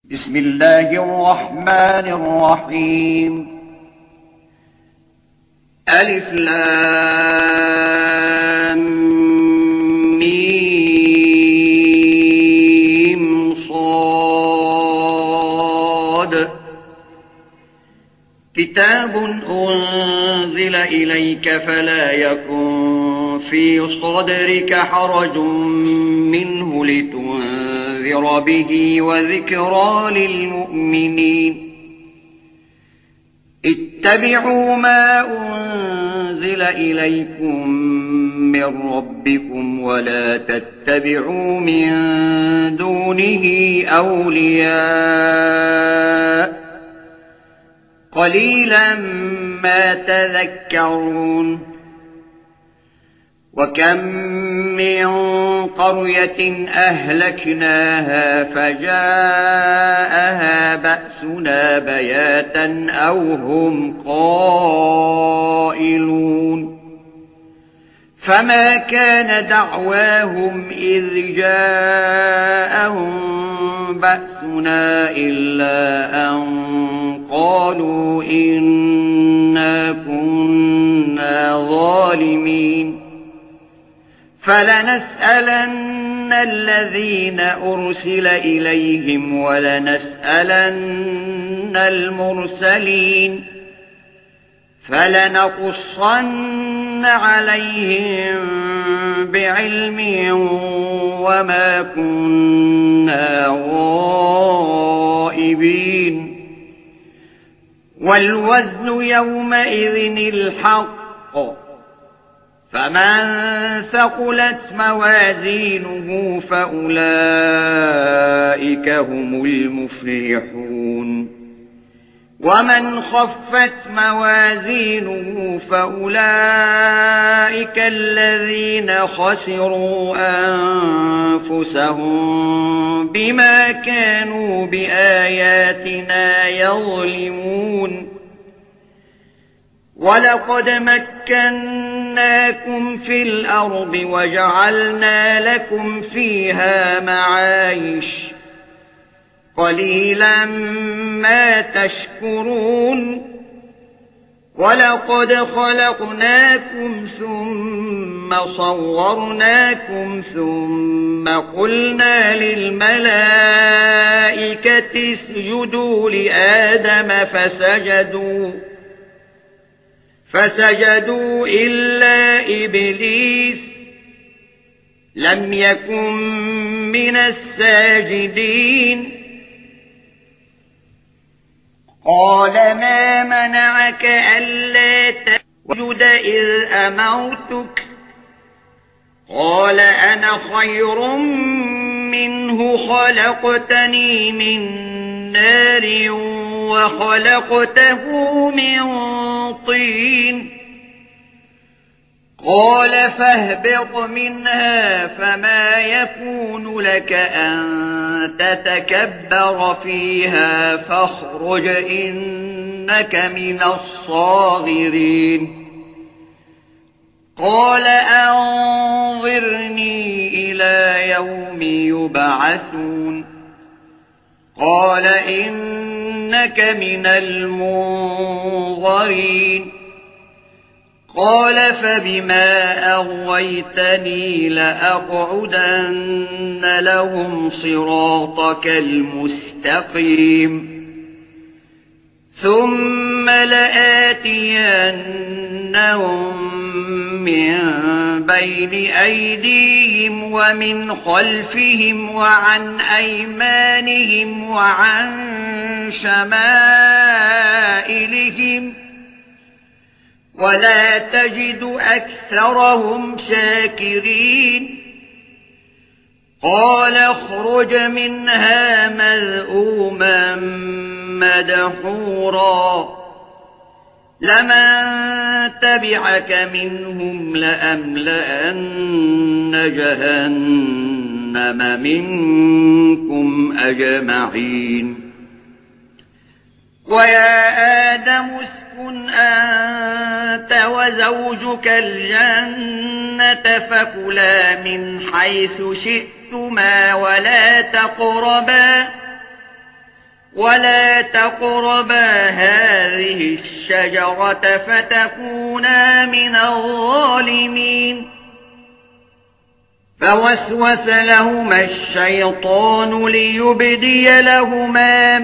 بسم الله الرحمن الرحيم. ألف لام ميم صاد. كتاب أنزل إليك فلا يكن في صدرك حرج منه لتنذر به وذكرى للمؤمنين. اتبعوا ما أنزل إليكم من ربكم ولا تتبعوا من دونه أولياء قليلا ما تذكرون. وكم من قرية أهلكناها فجاءها بأسنا بياتا أو هم قائلون. فما كان دعواهم إذ جاءهم بأسنا إلا أن قالوا إنا كنا ظالمين. فلنسألن الذين أرسل إليهم ولنسألن المرسلين. فلنقصن عليهم بعلم وما كنا غائبين. والوزن يومئذ الحق. فمن ثقلت موازينه فأولئك هم المفلحون. ومن خفت موازينه فأولئك الذين خسروا أنفسهم بما كانوا بآياتنا يظلمون. ولقد مكناكم في الأرض وجعلنا لكم فيها معايش قليلا ما تشكرون. ولقد خلقناكم ثم صورناكم ثم قلنا للملائكة اسجدوا لآدم فسجدوا إلا إبليس لم يكن من الساجدين. قال ما منعك ألا تسجد إذ أمرتك؟ قال أنا خير منه خلقتني من نار وخلقته من طين. قال فاهبط منها فما يكون لك أن تتكبر فيها فاخرج إنك من الصاغرين. قال أنظرني إلى يوم يبعثون. قال إنك من المنظرين. قال فبما أغويتني لأقعدن لهم صراطك المستقيم ثم لآتينهم من بين أيديهم ومن خلفهم وعن أيمانهم وعن شمائلهم ولا تجد أكثرهم شاكرين. قال اخرج منها مذءوما مدحورا لمن تبعك منهم لأملأن جهنم منكم أجمعين. ويا آدم اسكن أنت وزوجك الجنة فكلا من حيث شئتما ولا تقربا هذه الشجرة فتكونا من الظالمين. فوسوس لهما الشيطان ليبدي لهما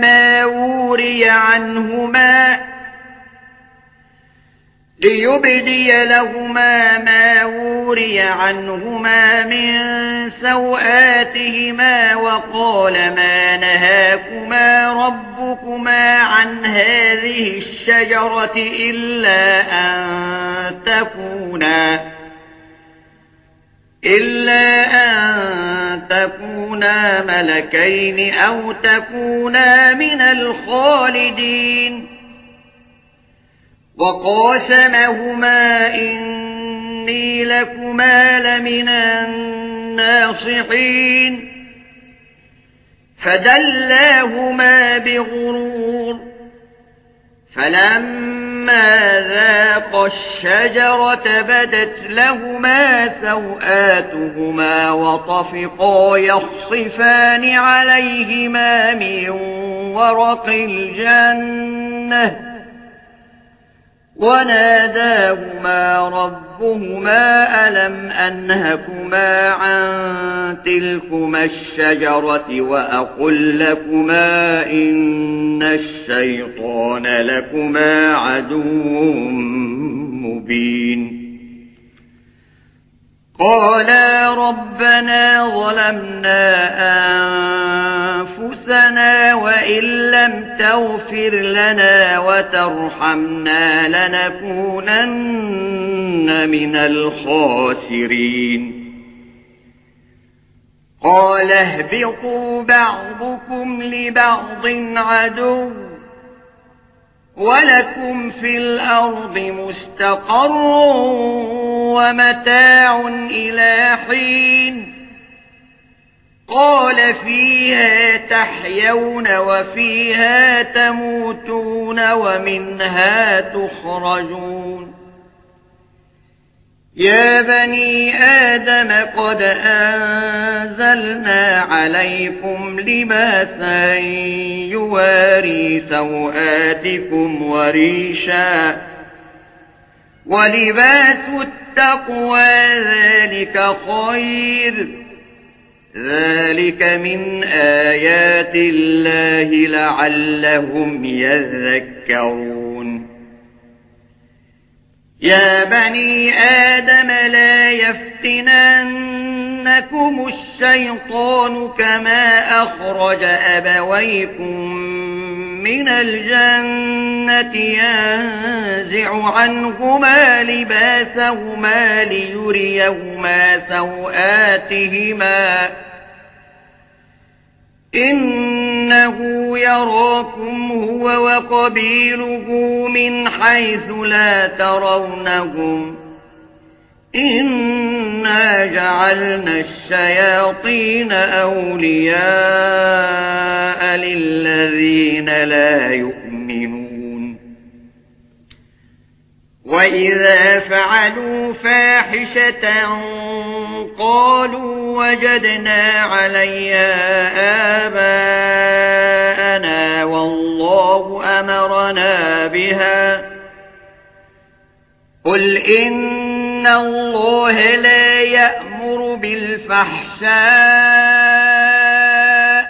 ما وري عنهما من سوآتهما وقال ما نهاكما ربكما عن هذه الشجرة إلا أن تكونا ملكين أو تكونا من الخالدين. وقاسمهما إني لكما لمن الناصحين. فدلاهما بغرور، فلما ذاقا الشجرة بدت لهما سوآتهما وطفقا يخصفان عليهما من ورق الجنة، وناداهما ربهما ألم أنهكما عن تلكما الشجرة وأقل لكما إن الشيطان لكما عدو مبين. قالا ربنا ظلمنا أنفسنا وإن لم تغفر لنا وترحمنا لنكونن من الخاسرين. قال اهبطوا بعضكم لبعض عدو ولكم في الأرض مستقر ومتاع إلى حين. قال فيها تحيون وفيها تموتون ومنها تخرجون. يا بني آدم قد أنزلنا عليكم لباسا يواري سوآتكم وريشا ولباس التقوى ذلك خير. ذلك من آيات الله لعلهم يذكرون. يا بني آدم لا يفتننكم الشيطان كما أخرج أبويكم من الجنة ينزع عنهما لباسهما ليريهما سوآتهما إنه يراكم هو وقبيله من حيث لا ترونهم إنا جعلنا الشياطين أولياء للذين لا يؤمنون. وإذا فعلوا فاحشة قالوا وجدنا عليها آباءنا والله أمرنا بها. قل إن الله لا يأمر بالفحشاء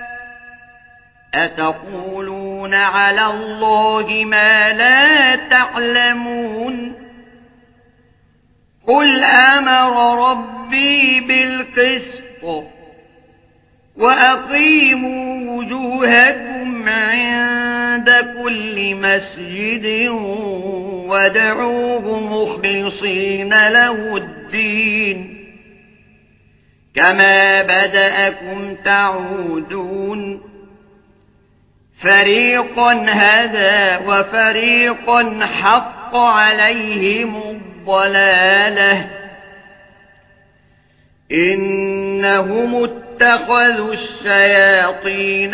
أتقولون على الله ما لا تعلمون. قل أمر ربي بالقسط وأقيموا وجوهكم عند كل مسجد وادعوه مخلصين له الدين كما بدأكم تعودون. فريقا هدى وفريقا حق عليهم الضلالة إنهم اتخذوا الشياطين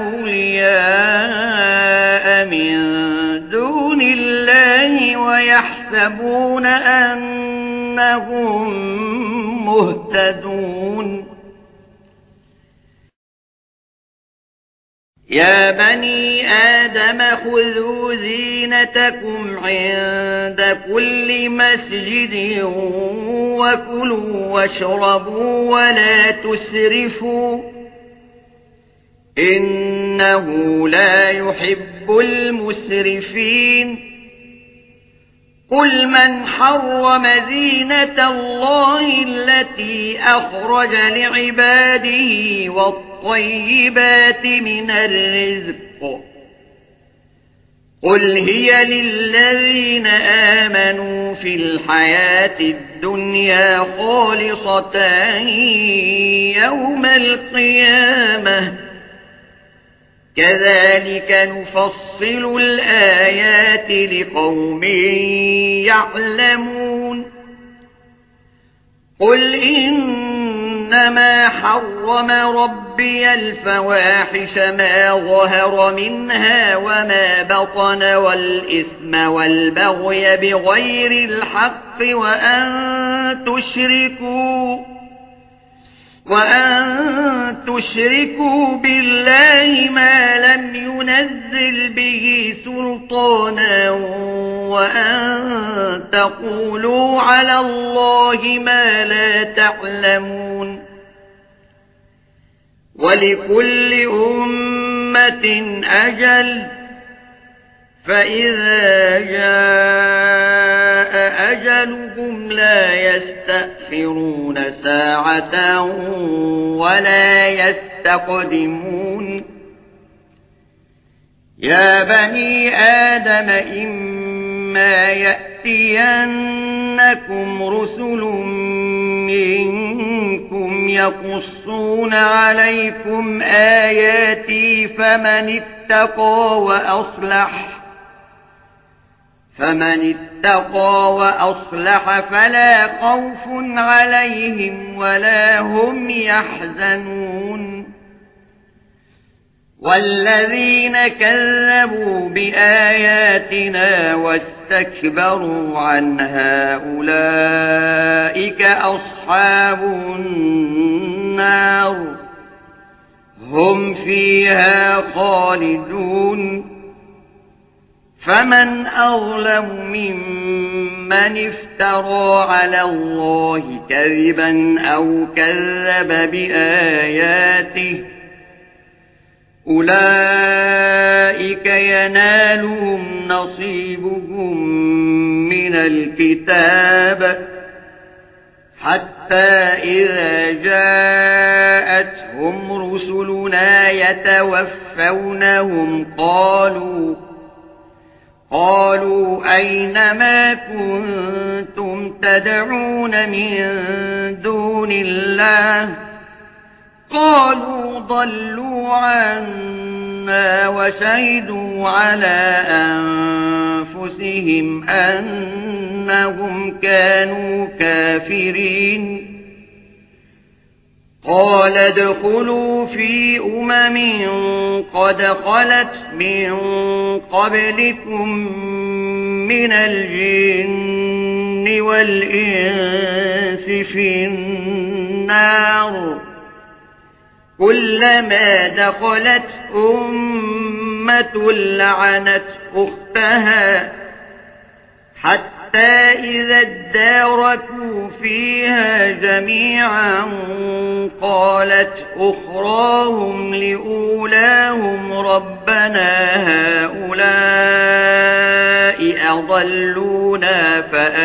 أولياء من دون الله ويحسبون أنهم مهتدون. يا بني آدم خذوا زينتكم عند كل مسجد وكلوا واشربوا ولا تسرفوا إنه لا يحب المسرفين قل من حرم زينة الله التي أخرج لعباده والطيبات من الرزق قل هي للذين آمنوا في الحياة الدنيا خالصة يوم القيامة كذلك نفصل الآيات لقوم يعلمون قل إنما حرم ربي الفواحش ما ظهر منها وما بطن والإثم والبغي بغير الحق وأن تشركوا بالله ما لم ينزل به سلطانا وأن تقولوا على الله ما لا تعلمون ولكل أمة أجل فإذا جاء أجلهم لا يستأخرون ساعة ولا يستقدمون يا بني آدم إما يأتينكم رسل منكم يقصون عليكم آياتي فمن اتقى وأصلح فلا خوف عليهم ولا هم يحزنون والذين كذبوا بآياتنا واستكبروا عنها أولئك أصحاب النار هم فيها خالدون فمن أظلم ممن افترى على الله كذبا أو كذب بآياته أولئك ينالهم نصيبهم من الكتاب حتى إذا جاءتهم رسلنا يتوفونهم قالوا أين ما كنتم تدعون من دون الله قالوا ضلوا عنا وشهدوا على أنفسهم أنهم كانوا كافرين قال ادخلوا في قد خلت من قبلكم من الجن والإنس في النار كلما دخلت أمة لعنت أختها حتى إذا اداركوا فيها جميعا قالت أخراهم لأولاهم ربنا هؤلاء أضلونا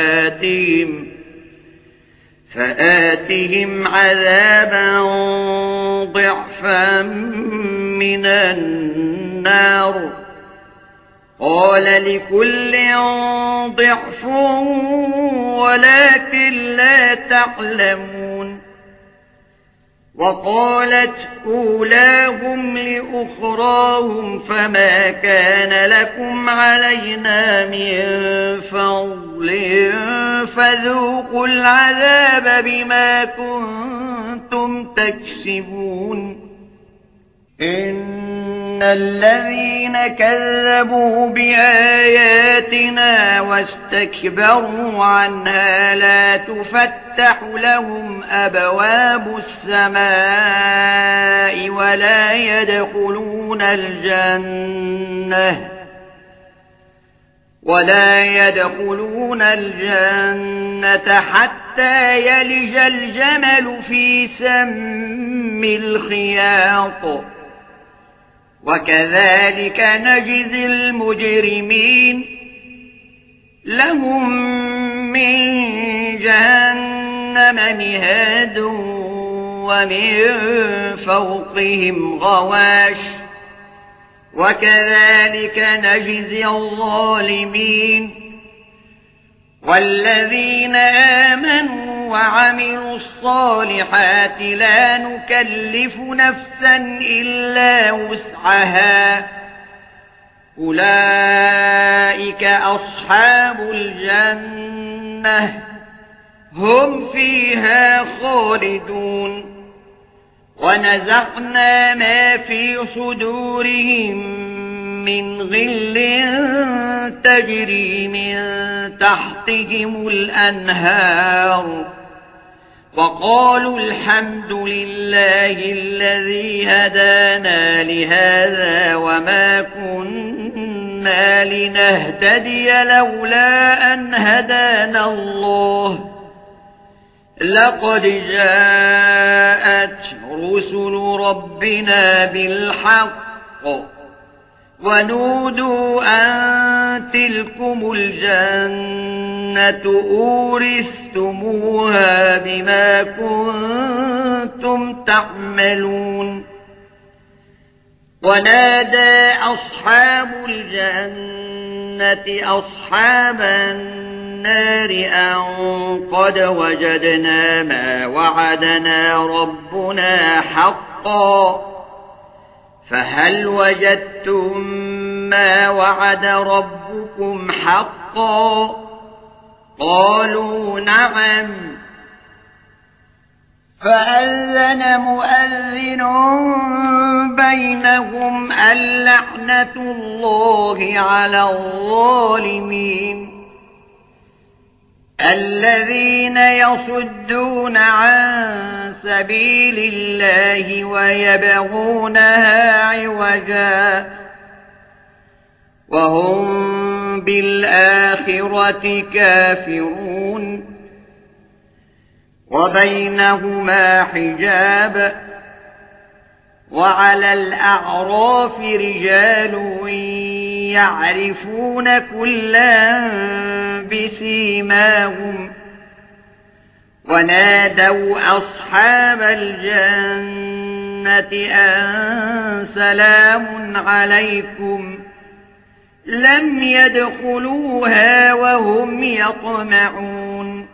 فآتهم عذابا ضعفا من النار قال لكل ضعف ولكن لا تعلمون وقالت أولاهم لأخراهم فما كان لكم علينا من فضل فذوقوا العذاب بما كنتم تكسبون إن الذين كذبوا بآياتنا واستكبروا عنها لا تفتح تفتح لهم أبواب السماء ولا يدخلون الجنة حتى يلج الجمل في سم الخياط وكذلك نجزي المجرمين لهم من جهنم مهاد ومن فوقهم غواش وكذلك نجزي الظالمين والذين آمنوا وعملوا الصالحات لا نكلف نفسا إلا وسعها أولئك أصحاب الجنة هم فيها خالدون ونزعنا ما في صدورهم من غل تجري من تحتهم الأنهار وقالوا الحمد لله الذي هدانا لهذا وما كنا لنهتدي لولا أن هدانا الله لقد جاءت رسل ربنا بالحق ونودوا أن تلكم الجنة أورثتموها بما كنتم تعملون ونادى أصحاب الجنة أصحاب النار أن قد وجدنا ما وعدنا ربنا حقا فهل وجدتم ما وعد ربكم حقا قالوا نعم فأذن مؤذن بينهم اللعنة الله على الظالمين الذين يصدون عن سبيل الله ويبغونها عوجا وهم بالآخرة كافرون وبينهما حجاب وعلى الأعراف رجال يعرفون كلا بسيماهم ونادوا أصحاب الجنة أن سلام عليكم لم يدخلوها وهم يطمعون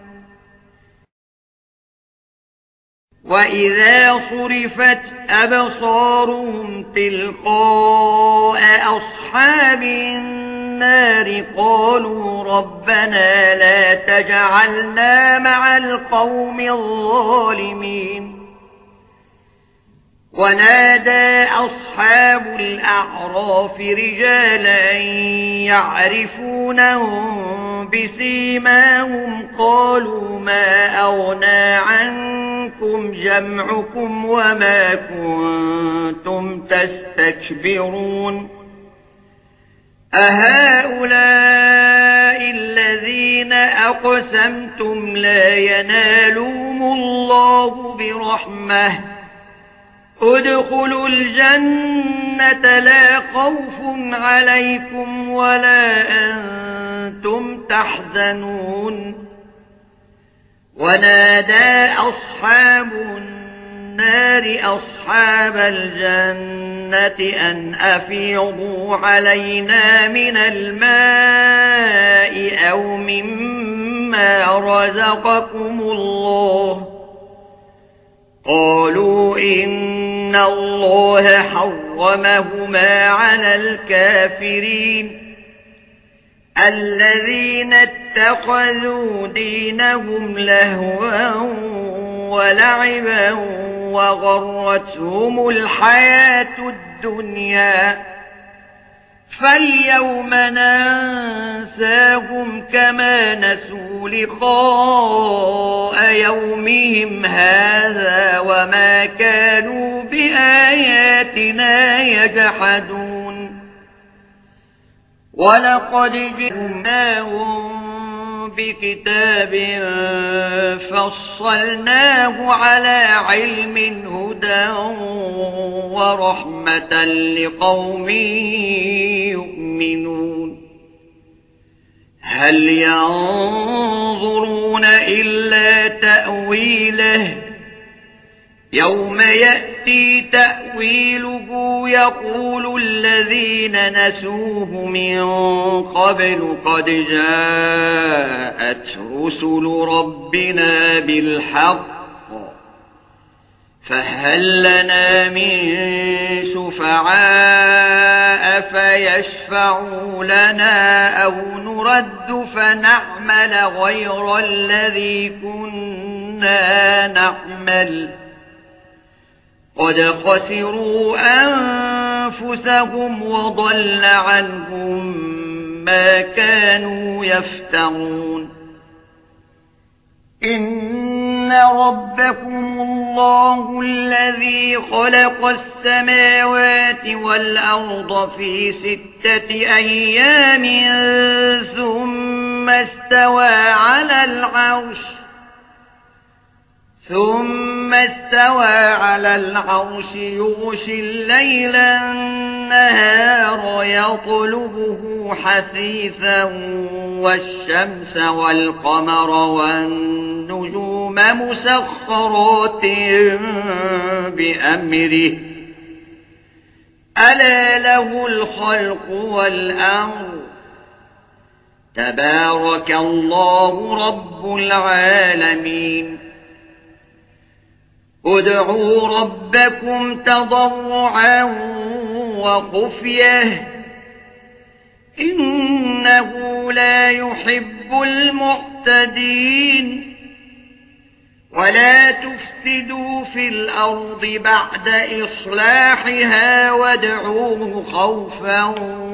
وإذا صرفت أبصارهم تلقاء أصحاب النار قالوا ربنا لا تجعلنا مع القوم الظالمين ونادى أصحاب الأعراف رجالا يعرفونهم بسيماهم قالوا ما أغنى عنكم جمعكم وما كنتم تستكبرون أهؤلاء الذين أقسمتم لا ينالهم الله برحمة ادخلوا الجنة لا خوف عليكم ولا أنتم تحزنون ونادى أصحاب النار أصحاب الجنة أن أفيضوا علينا من الماء أو مما رزقكم الله قالوا إن الله حرمهما على الكافرين الذين اتخذوا دينهم لهوا ولعبا وغرتهم الحياة الدنيا فاليوم ننساهم كما نسوا لقاء يومهم هذا وما كانوا بآياتنا يجحدون ولقد جئناهم بكتاب فصلناه على علم هدى ورحمة لقوم يؤمنون هل ينظرون إلا تأويله يوم يأتي تأويله يقول الذين نسوه من قبل قد جاءت رسل ربنا بالحق فهل لنا من شفعاء فيشفعوا لنا أو نرد فنعمل غير الذي كنا نعمل قد خسروا أنفسهم وضل عنهم ما كانوا يفترون إن ربكم الله الذي خلق السماوات والأرض في 6 أيام ثم استوى على العرش يغشي الليل النهار يطلبه حثيثا والشمس والقمر والنجوم مسخرات بأمره ألا له الخلق والأمر تبارك الله رب العالمين ادعوا ربكم تضرعا وخفية إنه لا يحب المعتدين ولا تفسدوا في الأرض بعد إصلاحها وادعوه خوفا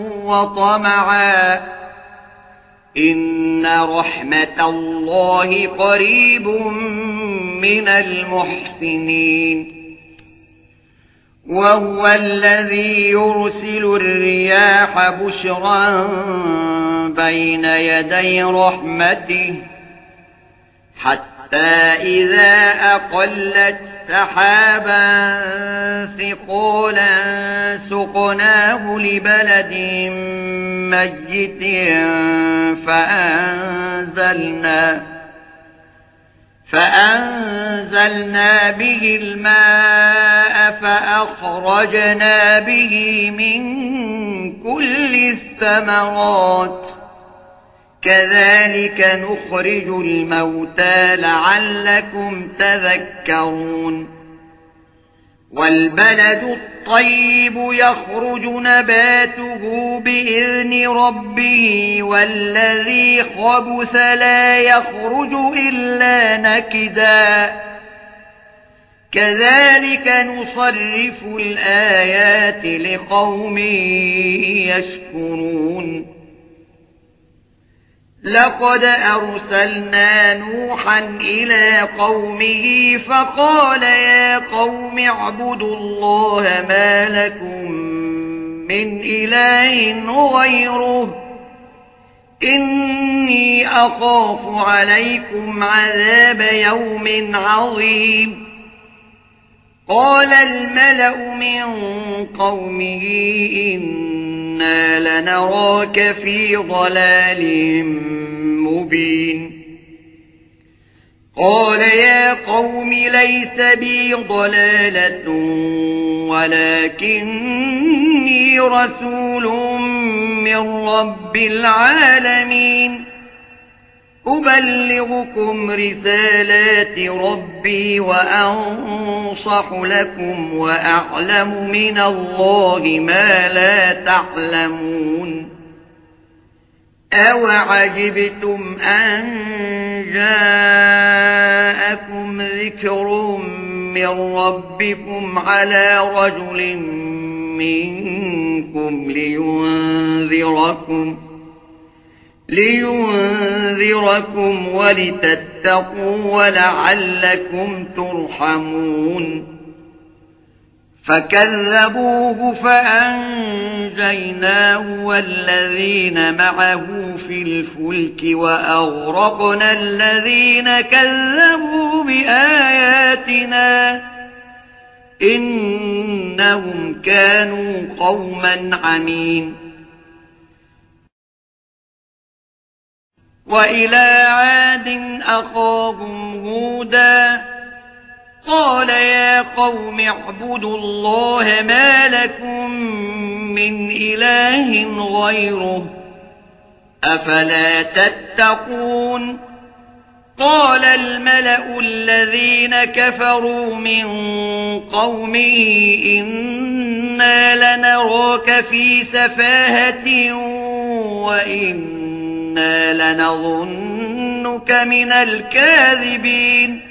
وطمعا إن رحمة الله قريب من المحسنين وهو الذي يرسل الرياح بشرا بين يدي رحمته حتى إذا أقلت سحابا ثقالا سقناه لبلد ميت فأنزلنا به الماء فأخرجنا به من كل الثمرات كذلك نخرج الموتى لعلكم تذكرون والبلد الطيب يخرج نباته بإذن ربه والذي خبث لا يخرج إلا نكدا كذلك نصرف الآيات لقوم يشكرون لقد أرسلنا نوحا إلى قومه فقال يا قوم اعبدوا الله ما لكم من إله غيره إني أخاف عليكم عذاب يوم عظيم قال الملأ من قومه إنا لنراك في ضلال مبين قال يا قوم ليس بي ضلالة ولكني رسول من رب العالمين أبلغكم رسالات ربي وأنصح لكم وأعلم من الله ما لا تعلمون أوعجبتم أن جاءكم ذكر من ربكم على رجل منكم لينذركم لينذركم ولتتقوا ولعلكم ترحمون. فكذبوه فأنجيناه والذين معه في الفلك وأغرقنا الذين كذبوا بآياتنا إنهم كانوا قوما عمين. وإلى عاد أخاهم هودا قال يا قوم اعبدوا الله ما لكم من إله غيره أفلا تتقون. قال الملأ الذين كفروا من قومه إنا لنراك في سفاهة وإنا لنظنك من الكاذبين.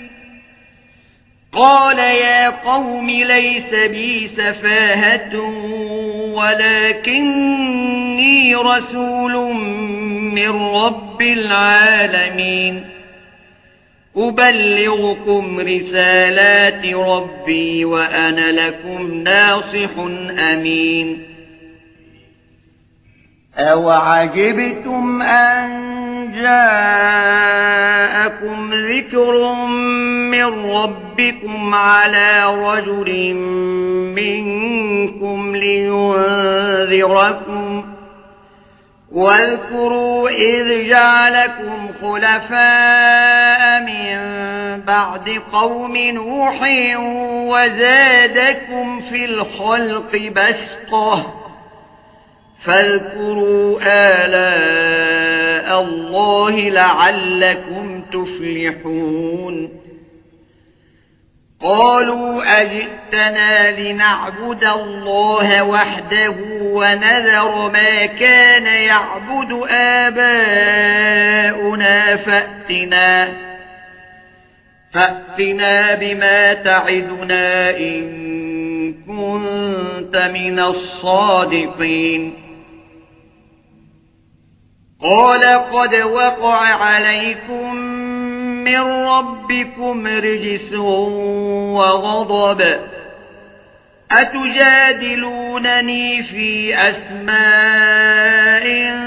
قال يا قوم ليس بي سفاهة ولكني رسول من رب العالمين أبلغكم رسالات ربي وأنا لكم ناصح أمين. أوعجبتم أن جاءكم ذكر من ربكم على رجل منكم لينذركم واذكروا إذ جعلكم خلفاء من بعد قوم نوح وزادكم في الخلق بسطة فاذكروا آلاء الله لعلكم تفلحون. قالوا أجئتنا لنعبد الله وحده ونذر ما كان يعبد آباؤنا فأتنا بما تعدنا إن كنت من الصادقين. قال قد وقع عليكم من ربكم رجس وغضب أتجادلونني في أسماء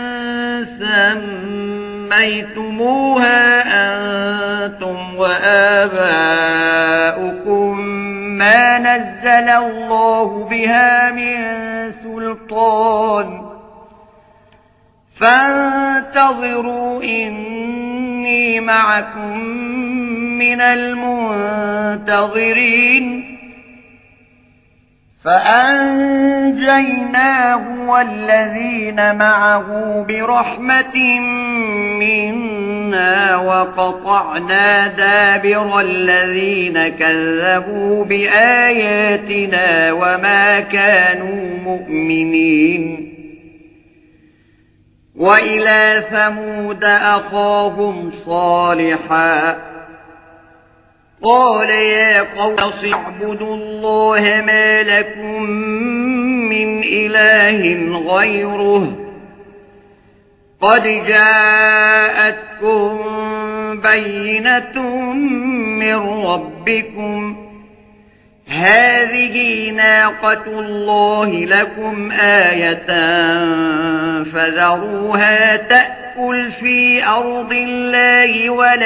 سميتموها أنتم وآباؤكم ما نزل الله بها من سلطان فانتظروا إني معكم من المنتظرين. فأنجيناه والذين معه برحمة منا وقطعنا دابر الذين كذبوا بآياتنا وما كانوا مؤمنين. وإلى ثمود أخاهم صالحا قال يا قوم اعبدوا الله ما لكم من إله غيره قد جاءتكم بينة من ربكم هذه ناقة الله لكم آية فذروها تأكل في أرض الله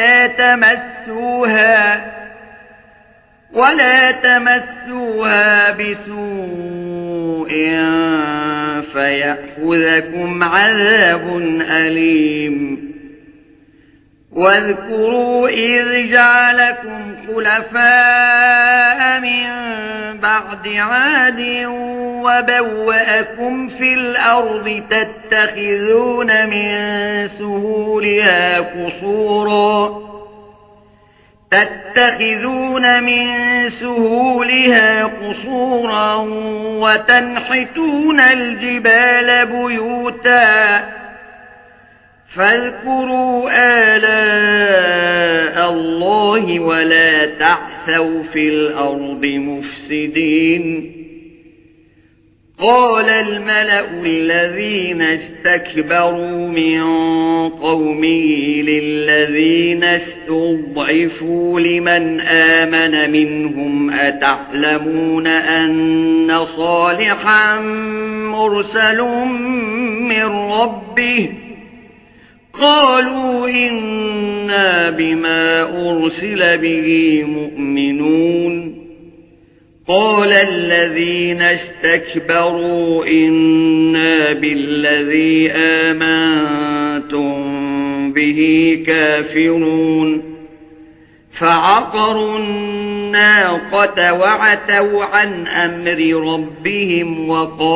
ولا تمسوها بسوء فيأخذكم عذاب أليم. واذكروا إذ جعلكم خلفاء من بعد عاد وبوأكم في الأرض تتخذون من سهولها قصورا وتنحتون الجبال بيوتا فاذكروا آلاء الله ولا تعثوا في الأرض مفسدين. قال الملأ الذين استكبروا من قومه للذين استضعفوا لمن آمن منهم أتعلمون أن صالحا مرسل من ربه قالوا إنا بما أرسل به مؤمنون قال الذين استكبروا إنا بالذي آمنتم به كافرون فعقروا الناقة وعتوا عن أمر ربهم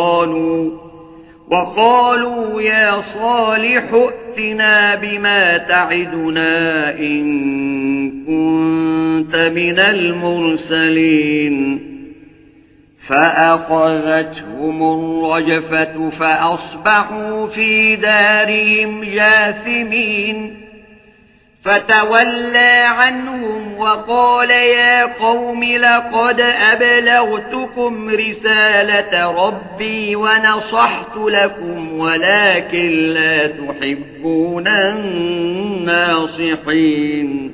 وقالوا يا صالح ائتنا بما تعدنا إن كنت من المرسلين فأخذتهم الرجفة فأصبحوا في دارهم جاثمين فتولى عنهم وقال يا قوم لقد أبلغتكم رسالة ربي ونصحت لكم ولكن لا تحبون الناصحين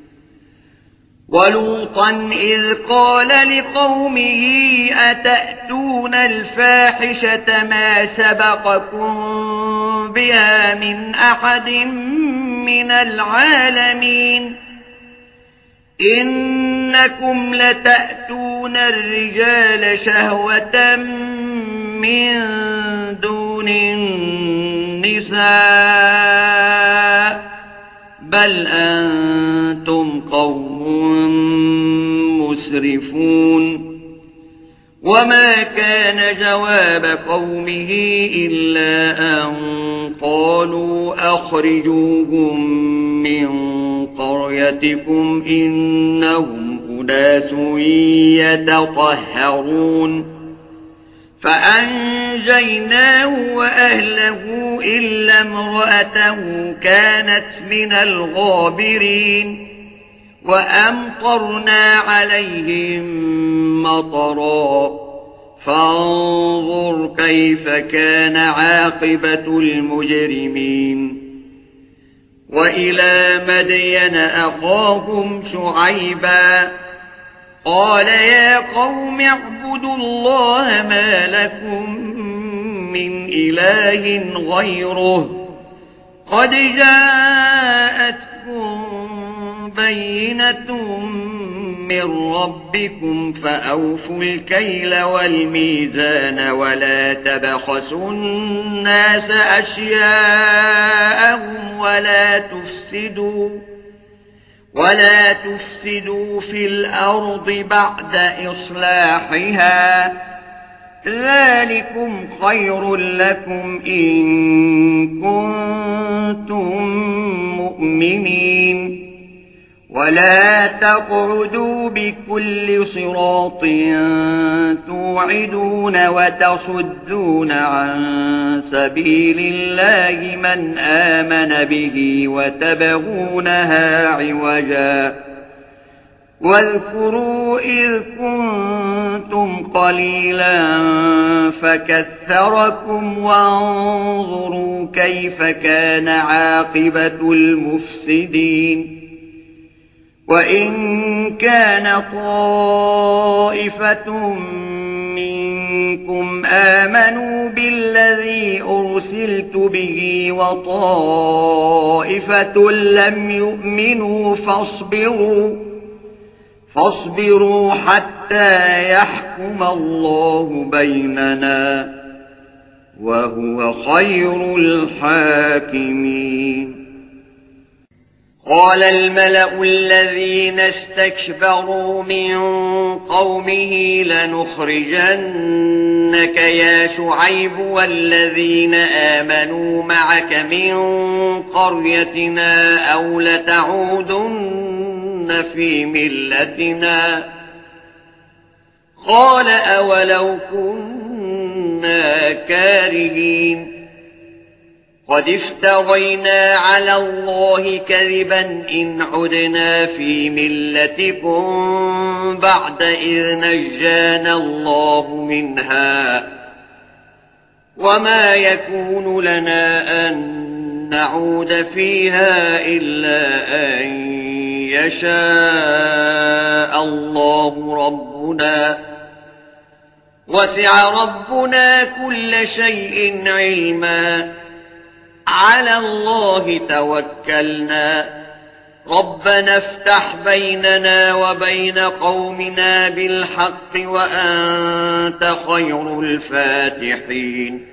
ولوطا إذ قال لقومه أتأتون الفاحشة ما سبقكم بها من أحد من العالمين إنكم لتأتون الرجال شهوة من دون النساء بل أنتم قوم مسرفون وما كان جواب قومه إلا أن قالوا أخرجوهم من قريتكم إنهم أناس يتطهرون فأنجيناه وأهله إلا امرأته كانت من الغابرين وأمطرنا عليهم مطرا فانظر كيف كان عاقبة المجرمين وإلى مدين أخاهم شعيبا قال يا قوم اعبدوا الله ما لكم من إله غيره قد جاءتكم بينة من ربكم فأوفوا الكيل والميزان ولا تبخسوا الناس أشياءهم ولا تفسدوا في الأرض بعد إصلاحها ذلكم خير لكم إن كنتم مؤمنين ولا تقعدوا بكل صراط توعدون وتصدون عن سبيل الله من آمن به وتبغونها عوجا واذكروا إذ كنتم قليلا فكثركم وانظروا كيف كان عاقبة المفسدين وإن كان طائفة منكم آمنوا بالذي أرسلت به وطائفة لم يؤمنوا فاصبروا حتى يحكم الله بيننا وهو خير الحاكمين قال الملأ الذين استكبروا من قومه لنخرجنك يا شعيب والذين آمنوا معك من قريتنا أو لتعودن في ملتنا قال أولو كنا كارهين قد افترينا على الله كذبا إن عدنا في ملتكم بعد إذ نجانا الله منها وما يكون لنا أن نعود فيها إلا أن يشاء الله ربنا وسع ربنا كل شيء علما على الله توكلنا ربنا افتح بيننا وبين قومنا بالحق وأنت خير الفاتحين.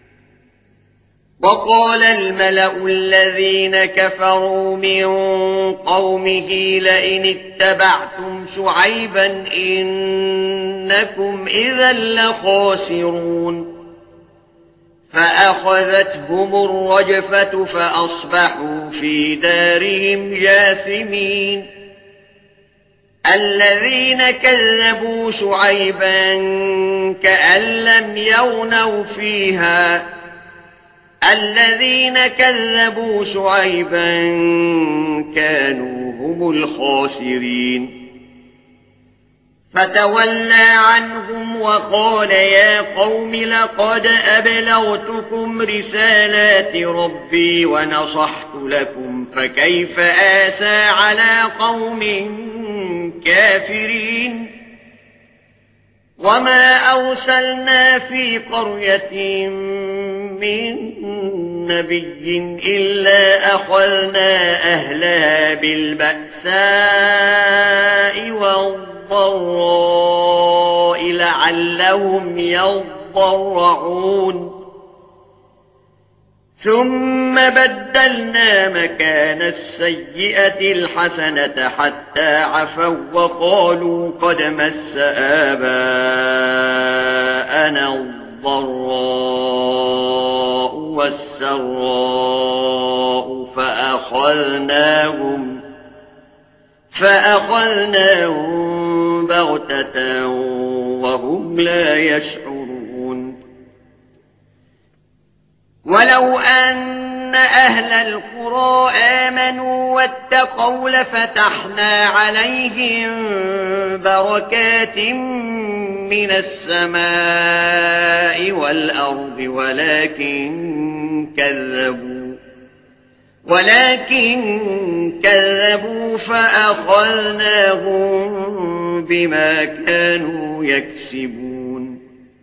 وقال الملأ الذين كفروا من قومه لئن اتبعتم شعيبا إنكم إذا لخاسرون فأخذتهم الرجفة فأصبحوا في دارهم جاثمين. الذين كذبوا شعيبا كأن لم يغنوا فيها الذين كذبوا شعيبا كانوا هم الخاسرين. فتولى عنهم وقال يا قوم لقد أبلغتكم رسالات ربي ونصحت لكم فكيف آسى على قوم كافرين. وما أرسلنا في قرية من نبي إلا أخذنا أهلها بالبأساء والضراء لعلهم يضرعون ثم بدلنا مكان السيئة الحسنة حتى عفوا وقالوا قد مس آباءنا الضراء والسراء فأخذناهم بغتة وهم لا يشعرون. ولو أن أهل القرى آمنوا واتقوا لفتحنا عليهم بركات من السماء والأرض ولكن كذبوا فأخذناهم بما كانوا يكسبون.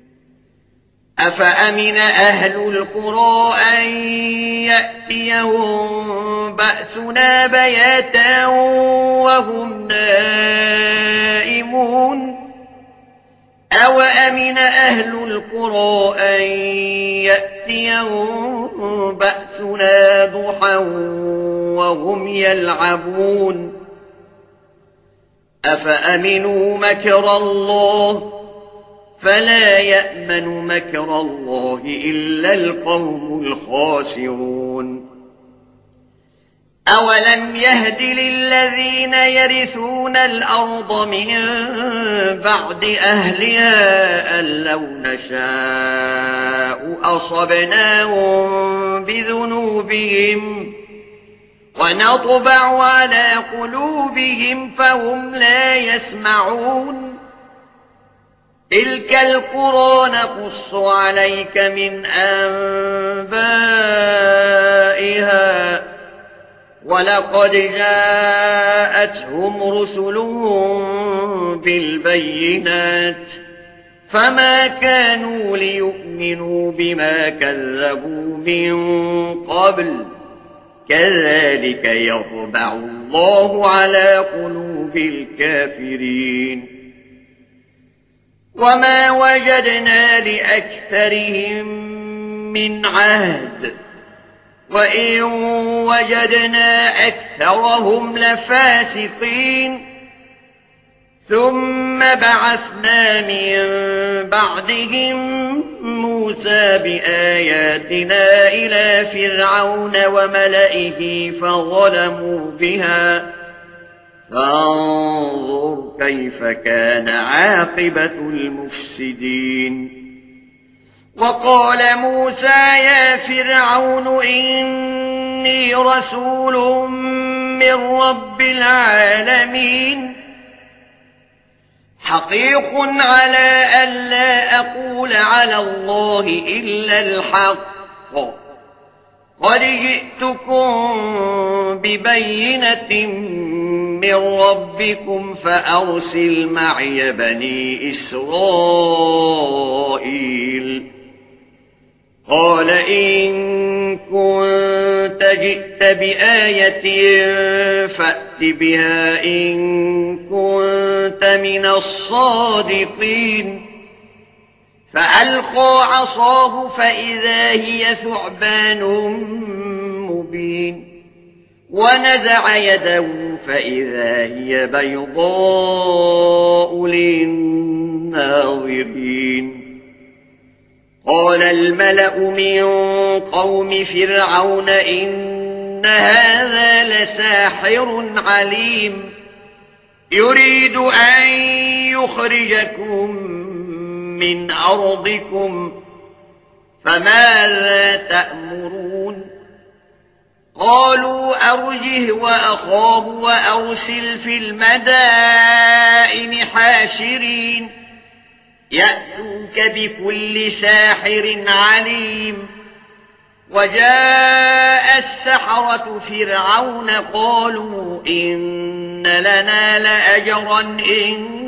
أفأمن أهل القرى أن يأتيهم بأسنا بياتا وهم نائمون أوأمن أهل القرى أن يأتيهم بأسنا ضحى وهم يلعبون أفأمنوا مكر الله فلا يأمن مكر الله إلا القوم الخاسرون. أولم يهد للذين يرثون الأرض من بعد أهلها أن لو نشاء أصبناهم بذنوبهم ونطبع على قلوبهم فهم لا يسمعون. تلك القرى نقص عليك من أنبائها ولقد جاءتهم رسلهم بالبينات فما كانوا ليؤمنوا بما كذبوا من قبل كذلك يطبع الله على قلوب الكافرين. وما وجدنا لأكثرهم من عهد وإن وجدنا أكثرهم لفاسقين. ثم بعثنا من بعدهم موسى بآياتنا إلى فرعون وملئه فظلموا بها فانظر كيف كان عاقبة المفسدين. وقال موسى يا فرعون إني رسول من رب العالمين حقيق على ألا أقول على الله إلا الحق قد جئتكم ببينة من ربكم فأرسل معي بني إسرائيل قال إن كنت جئت بآية فأت بها إن كنت من الصادقين فألقى عصاه فإذا هي ثعبان مبين ونزع يده فإذا هي بيضاء للناظرين قال الملأ من قوم فرعون إن هذا لساحر عليم يريد أن يخرجكم من أرضكم فماذا تأمرون قالوا أرجه وأخاه وأرسل في المدائن حاشرين يأتوك بكل ساحر عليم وجاء السحرة فرعون قالوا إن لنا لأجرا إن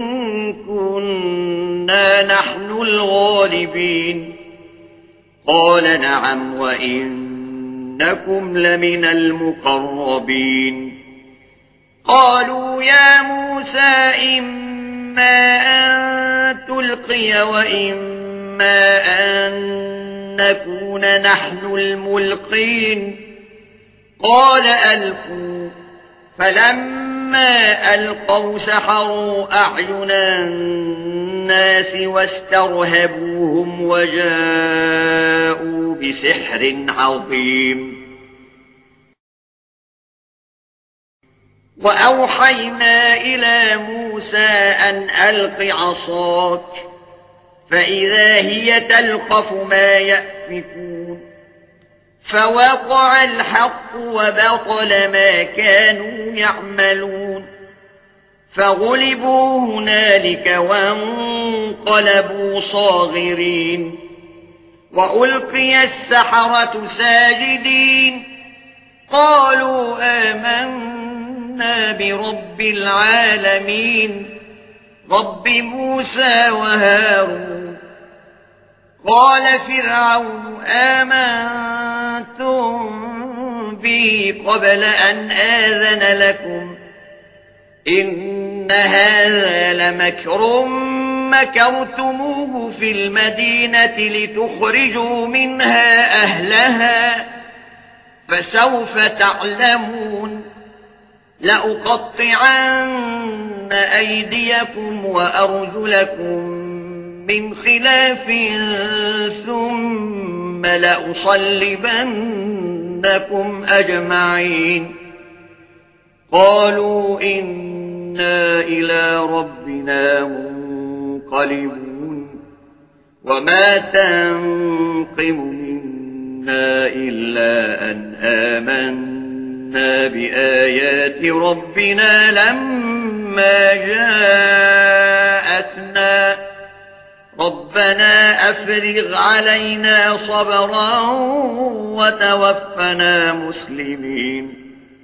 كنا نحن الغالبين قال نعم وإنكم لمن المقربين قالوا يا موسى إما أن تلقي وإما أن نكون نحن الملقين قال ألقوا فلما ألقوا سحروا أعين الناس واسترهبوهم وجاءوا بسحر عظيم وأوحينا إلى موسى أن ألق عصاك فإذا هي تلقف ما يأفكون فوقع الحق وبطل ما كانوا يعملون فغلبوا هنالك وانقلبوا صاغرين وألقي السحرة ساجدين قالوا آمنا برب العالمين رب موسى وهارون قال فرعون آمنتم به قبل أن آذن لكم إن هذا لمكر مكرتموه في المدينة لتخرجوا منها أهلها فسوف تعلمون لأقطعن أيديكم وأرجلكم من خلاف ثم لأصلبنكم أجمعين قالوا إنا إلى ربنا منقلبون وما تنقم منا إلا أن آمنا بآيات ربنا لما جاءتنا ربنا أفرغ علينا صبرا وتوفنا مسلمين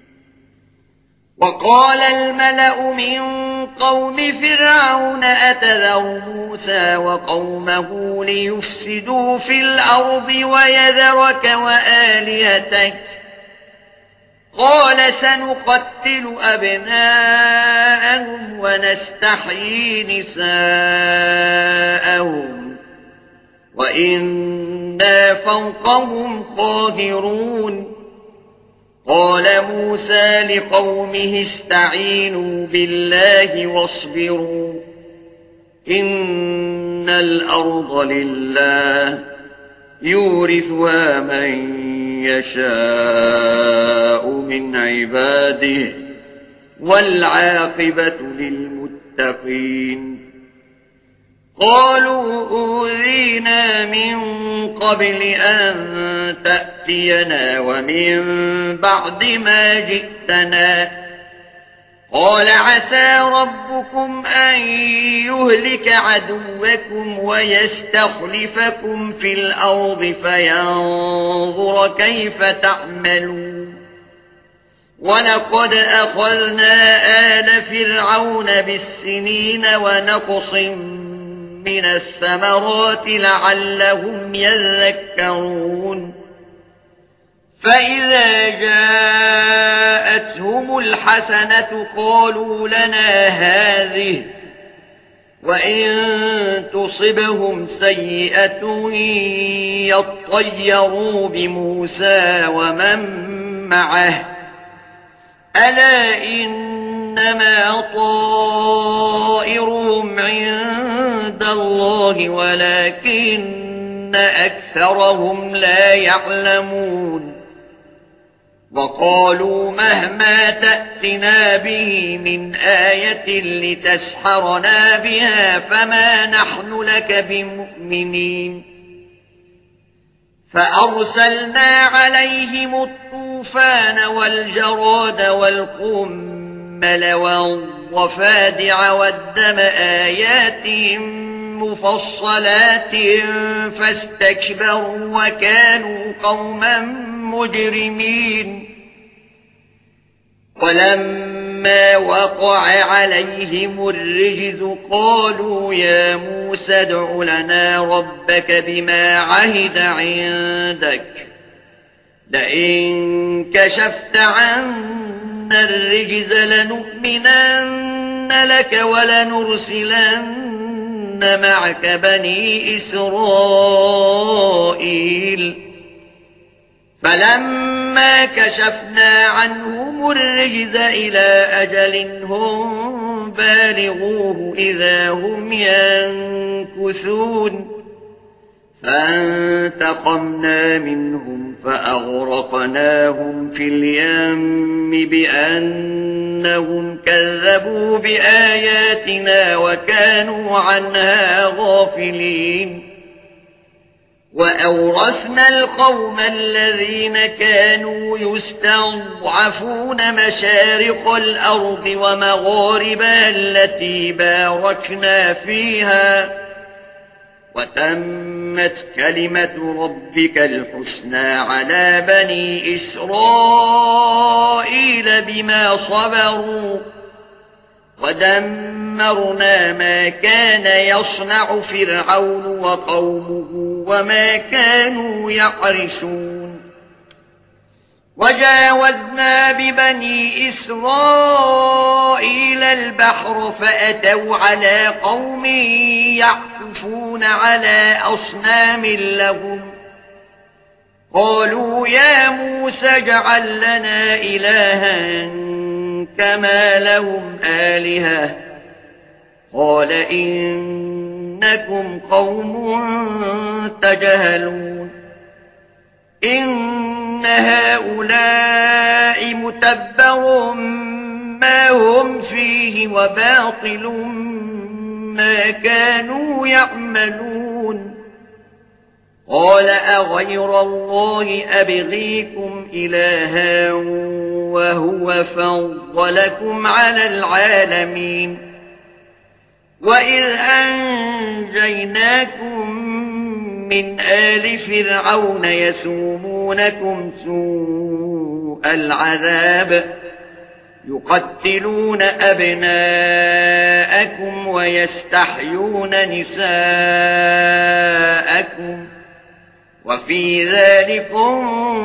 وقال الملأ من قوم فرعون أتذر موسى وقومه ليفسدوا في الأرض ويذرك وآلهتك قال سنقتل أبناءهم ونستحيي نساءهم وإنا فوقهم قاهرون قال موسى لقومه استعينوا بالله واصبروا إن الأرض لله يورثها من يشاء من عباده والعاقبة للمتقين قالوا أوذينا من قبل أن تأتينا ومن بعد ما جئتنا قال عسى ربكم أن يهلك عدوكم ويستخلفكم في الأرض فينظر كيف تعملون ولقد أخذنا آل فرعون بالسنين ونقص من الثمرات لعلهم يذكرون فإذا جاءتهم الحسنة قالوا لنا هذه وإن تصبهم سيئة يطيروا بموسى ومن معه ألا إنما طائرهم عند الله ولكن أكثرهم لا يعلمون وقالوا مهما تأتنا به من آية لتسحرنا بها فما نحن لك بمؤمنين فأرسلنا عليهم الطوفان والجراد والقمل والضفادع والدم آيات مفصلات فاستكبروا وكانوا قوما مجرمين ولما وقع عليهم الرجز قالوا يا موسى ادع لنا ربك بما عهد عندك لئن كشفت عنا الرجز لنؤمنن لك ولنرسلن معك بني إسرائيل فلما كشفنا عنهم الرجز إلى أجل هم بالغوه إذا هم ينكثون فانتقمنا منهم فأغرقناهم في اليم بأنهم كذبوا بآياتنا وكانوا عنها غافلين وأورثنا القوم الذين كانوا يستضعفون مشارق الأرض ومغاربها التي باركنا فيها وتمت كلمة ربك الحسنى على بني إسرائيل بما صبروا ودمرنا ما كان يصنع فرعون وقومه وما كانوا يحرسون وجاوزنا ببني إسرائيل البحر فأتوا على قوم يعكفون على أصنام لهم قالوا يا موسى اجعل لنا إلها كما لهم آلهة قال إنكم قوم تجهلون إن هؤلاء متبر ما هم فيه وباطل ما كانوا يعملون قال أغير الله أبغيكم إلها وهو فضلكم على العالمين وإذ أنجيناكم من آل فرعون يسومونكم سوء العذاب يقتلون أبناءكم ويستحيون نساءكم وفي ذلكم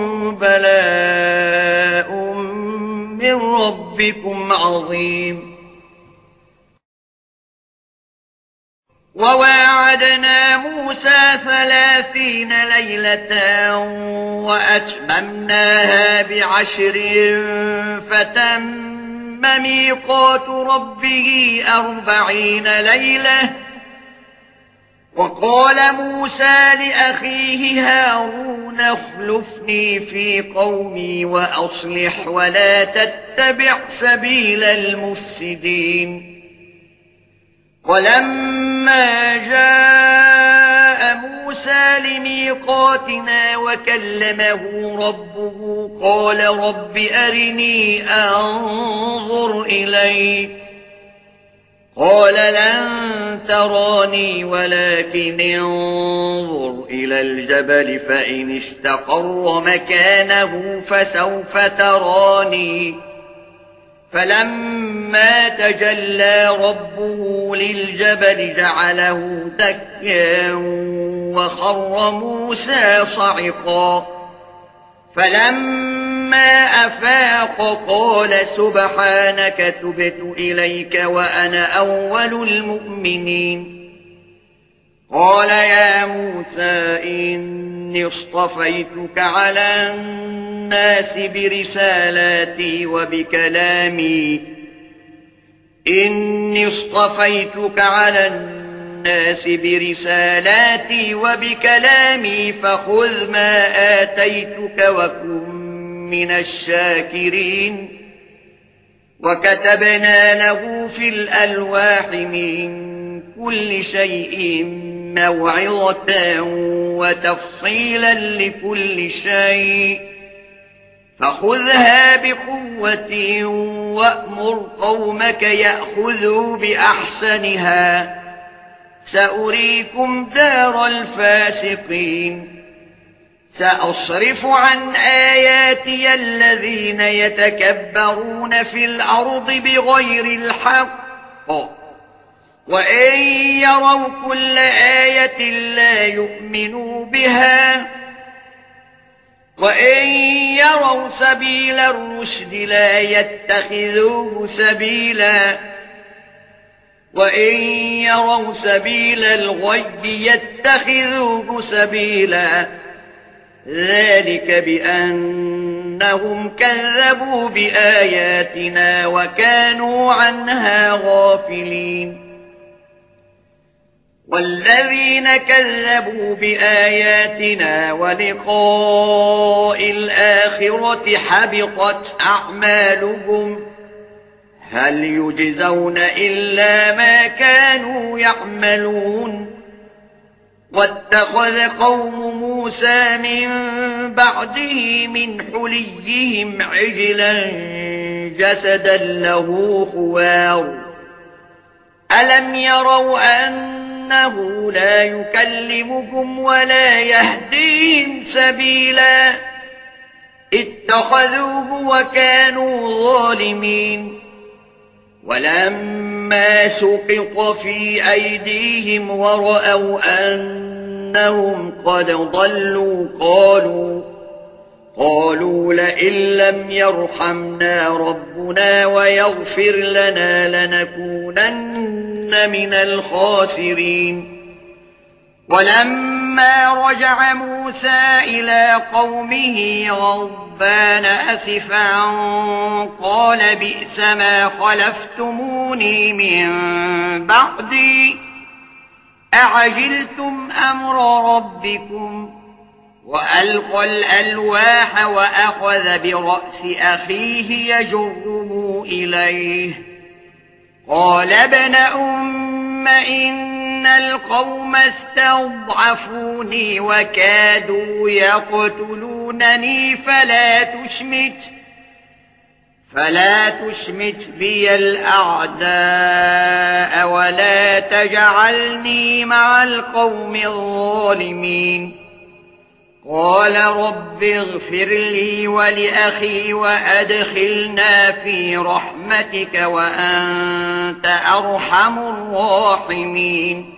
بلاء من ربكم عظيم وواعدنا موسى 30 ليلة وأتممناها ب10 فتم ميقات ربه 40 ليلة وقال موسى لأخيه هارون اخلفني في قومي وأصلح ولا تتبع سبيل المفسدين ولما جاء موسى لميقاتنا وكلمه ربه قال رب أرني أنظر إليك قال لن تراني ولكن انظر إلى الجبل فإن استقر مكانه فسوف تراني فلما تجلى ربه للجبل جعله دكا وخر موسى صعقا فلما أفاق قال سبحانك تبت إليك وأنا أول المؤمنين قال يا موسى إني اصطفيتك على الناس برسالاتي وبكلامي فخذ ما آتيتك وكن من الشاكرين وكتبنا له في الألواح من كل شيء موعظة وتفصيلا لكل شيء فخذها بقوة وأمر قومك يأخذوا بأحسنها سأريكم دار الفاسقين سأصرف عن آياتي الذين يتكبرون في الأرض بغير الحق وإن يروا كل آية لا يؤمنوا بها وإن يروا سبيل الرشد لا يتخذوه سبيلا وإن يروا سبيل الغي يتخذوه سبيلا ذلك بأنهم كذبوا بآياتنا وكانوا عنها غافلين والذين كذبوا بآياتنا ولقاء الآخرة حبطت أعمالهم هل يجزون إلا ما كانوا يعملون واتخذ قوم موسى من بعده من حليهم عجلا جسدا له خوار ألم يروا أنه لا يكلمهم ولا يهديهم سبيلا اتخذوه وكانوا ظالمين ولما سقط في أيديهم ورأوا أنهم قد ضلوا قالوا لئن لم يرحمنا ربنا ويغفر لنا لنكونن من الخاسرين ولما رجع موسى إلى قومه غضبان أسفا قال بئس ما خلفتموني من بعدي أعجلتم أمر ربكم وألقى الألواح وأخذ برأس أخيه يجره إليه قال ابن أم إن القوم استضعفوني وكادوا يقتلونني فلا تشمت بي الأعداء ولا تجعلني مع القوم الظالمين قال رب اغفر لي ولأخي وأدخلنا في رحمتك وأنت أرحم الراحمين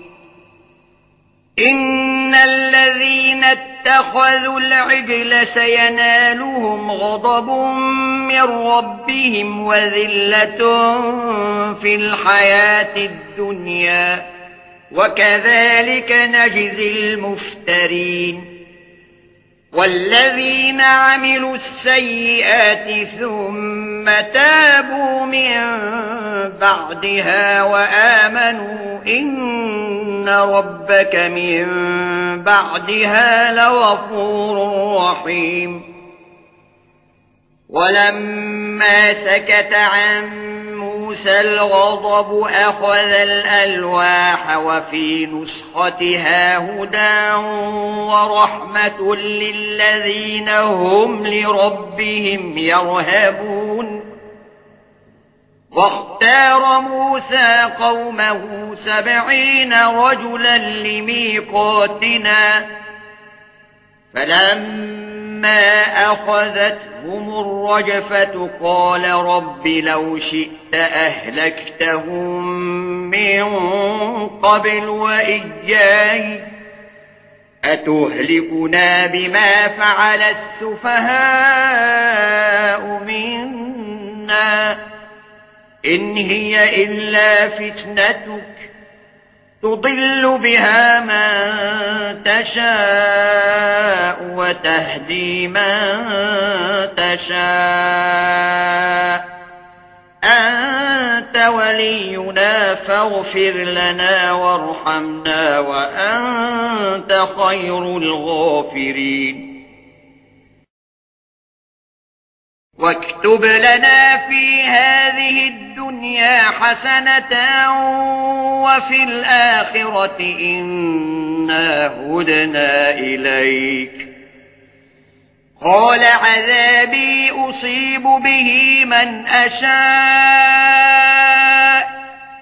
إن الذين اتخذوا العجل سينالهم غضب من ربهم وذلة في الحياة الدنيا وكذلك نجزي المفترين والذين عملوا السيئات ثم تابوا من بعدها وآمنوا إن ربك من بعدها لغفور رحيم ولما سكت عن موسى الغضب أخذ الألواح وفي نسختها هدى ورحمة للذين هم لربهم يرهبون واختار موسى قومه 70 رجلا لميقاتنا فلما أخذتهم الرجفة قال رب لو شئت أهلكتهم من قبل وإياي أتهلكنا بما فعل السفهاء منا إن هي إلا فتنتك تضل بها من تشاء وتهدي من تشاء أنت ولينا فاغفر لنا وارحمنا وأنت خير الغافرين واكتب لنا في هذه الدنيا حسنة وفي الآخرة إنا هدنا إليك قال عذابي أصيب به من أشاء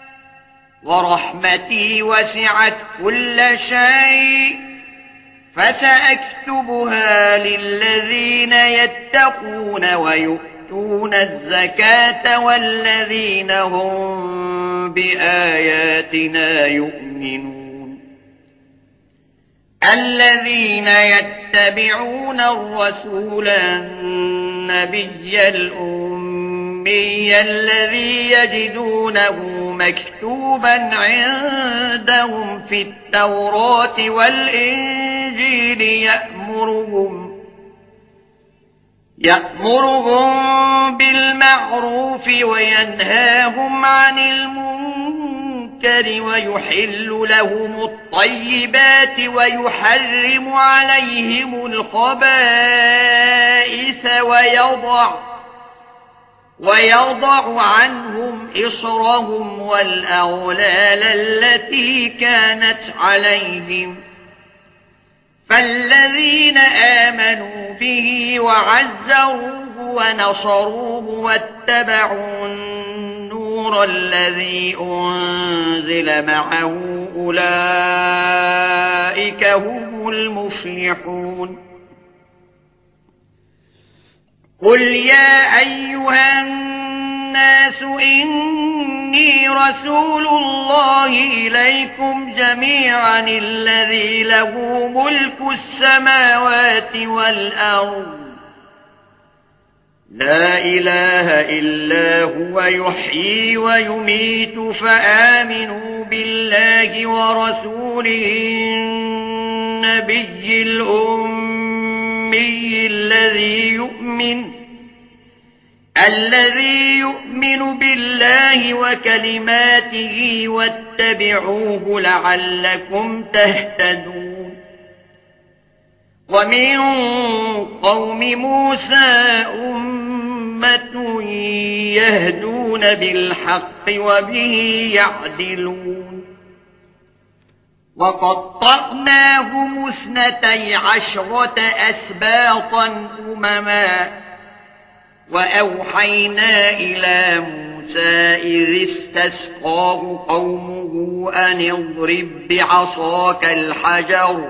ورحمتي وسعت كل شيء فسأكتبها للذين يتقون ويؤتون الزكاة والذين هم بآياتنا يؤمنون الذين يتبعون الرسول النبي الأمي الذي يجدونه مكتوبا عندهم في التوراة والإنجيل يأمرهم بالمعروف وينهاهم عن المنكر ويحل لهم الطيبات ويحرم عليهم الخبائث ويضع عنهم إصرهم والأغلال التي كانت عليهم فالذين آمنوا به وعزروه ونصروه واتبعوا النور الذي أنزل معه أولئك هم المفلحون قل يا أيها الناس إني رسول الله إليكم جميعا الذي له ملك السماوات والأرض لا إله إلا هو يحيي ويميت فآمنوا بالله ورسوله النبي الأمي الذي يؤمن بالله وكلماته واتبعوه لعلكم تهتدون ومن قوم موسى أمة يهدون بالحق وبه يعدلون وقطعناهم 12 أسباطا أمما وأوحينا إلى موسى إذ استسقاه قومه أن اضرب بعصاك الحجر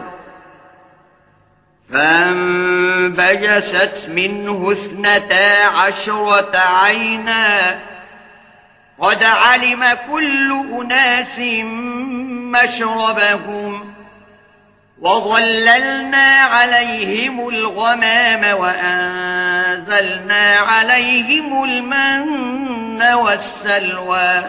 فانبجست منه 12 عينا قد علم كل أناس مشربهم وظللنا عليهم الغمام وأنزلنا عليهم المن والسلوى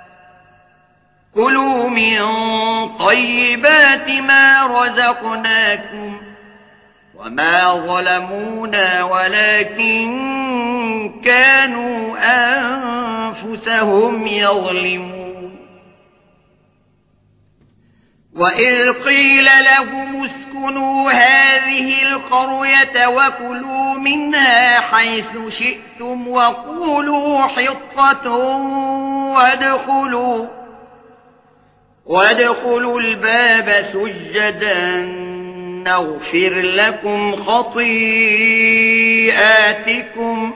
كلوا من طيبات ما رزقناكم وما ظلمونا ولكن كانوا أنفسهم يظلمون وإذ قيل لهم اسكنوا هذه القرية وكلوا منها حيث شئتم وقولوا حطة وادخلوا الباب سجدا نغفر لكم خطيئاتكم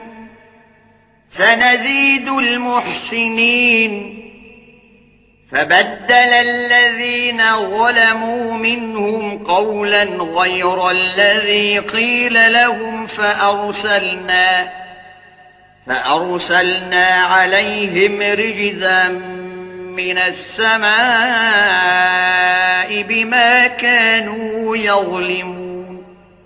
سنزيد المحسنين فبدل الذين ظلموا منهم قولا غير الذي قيل لهم فأرسلنا عليهم رجزا من السماء بما كانوا يظلمون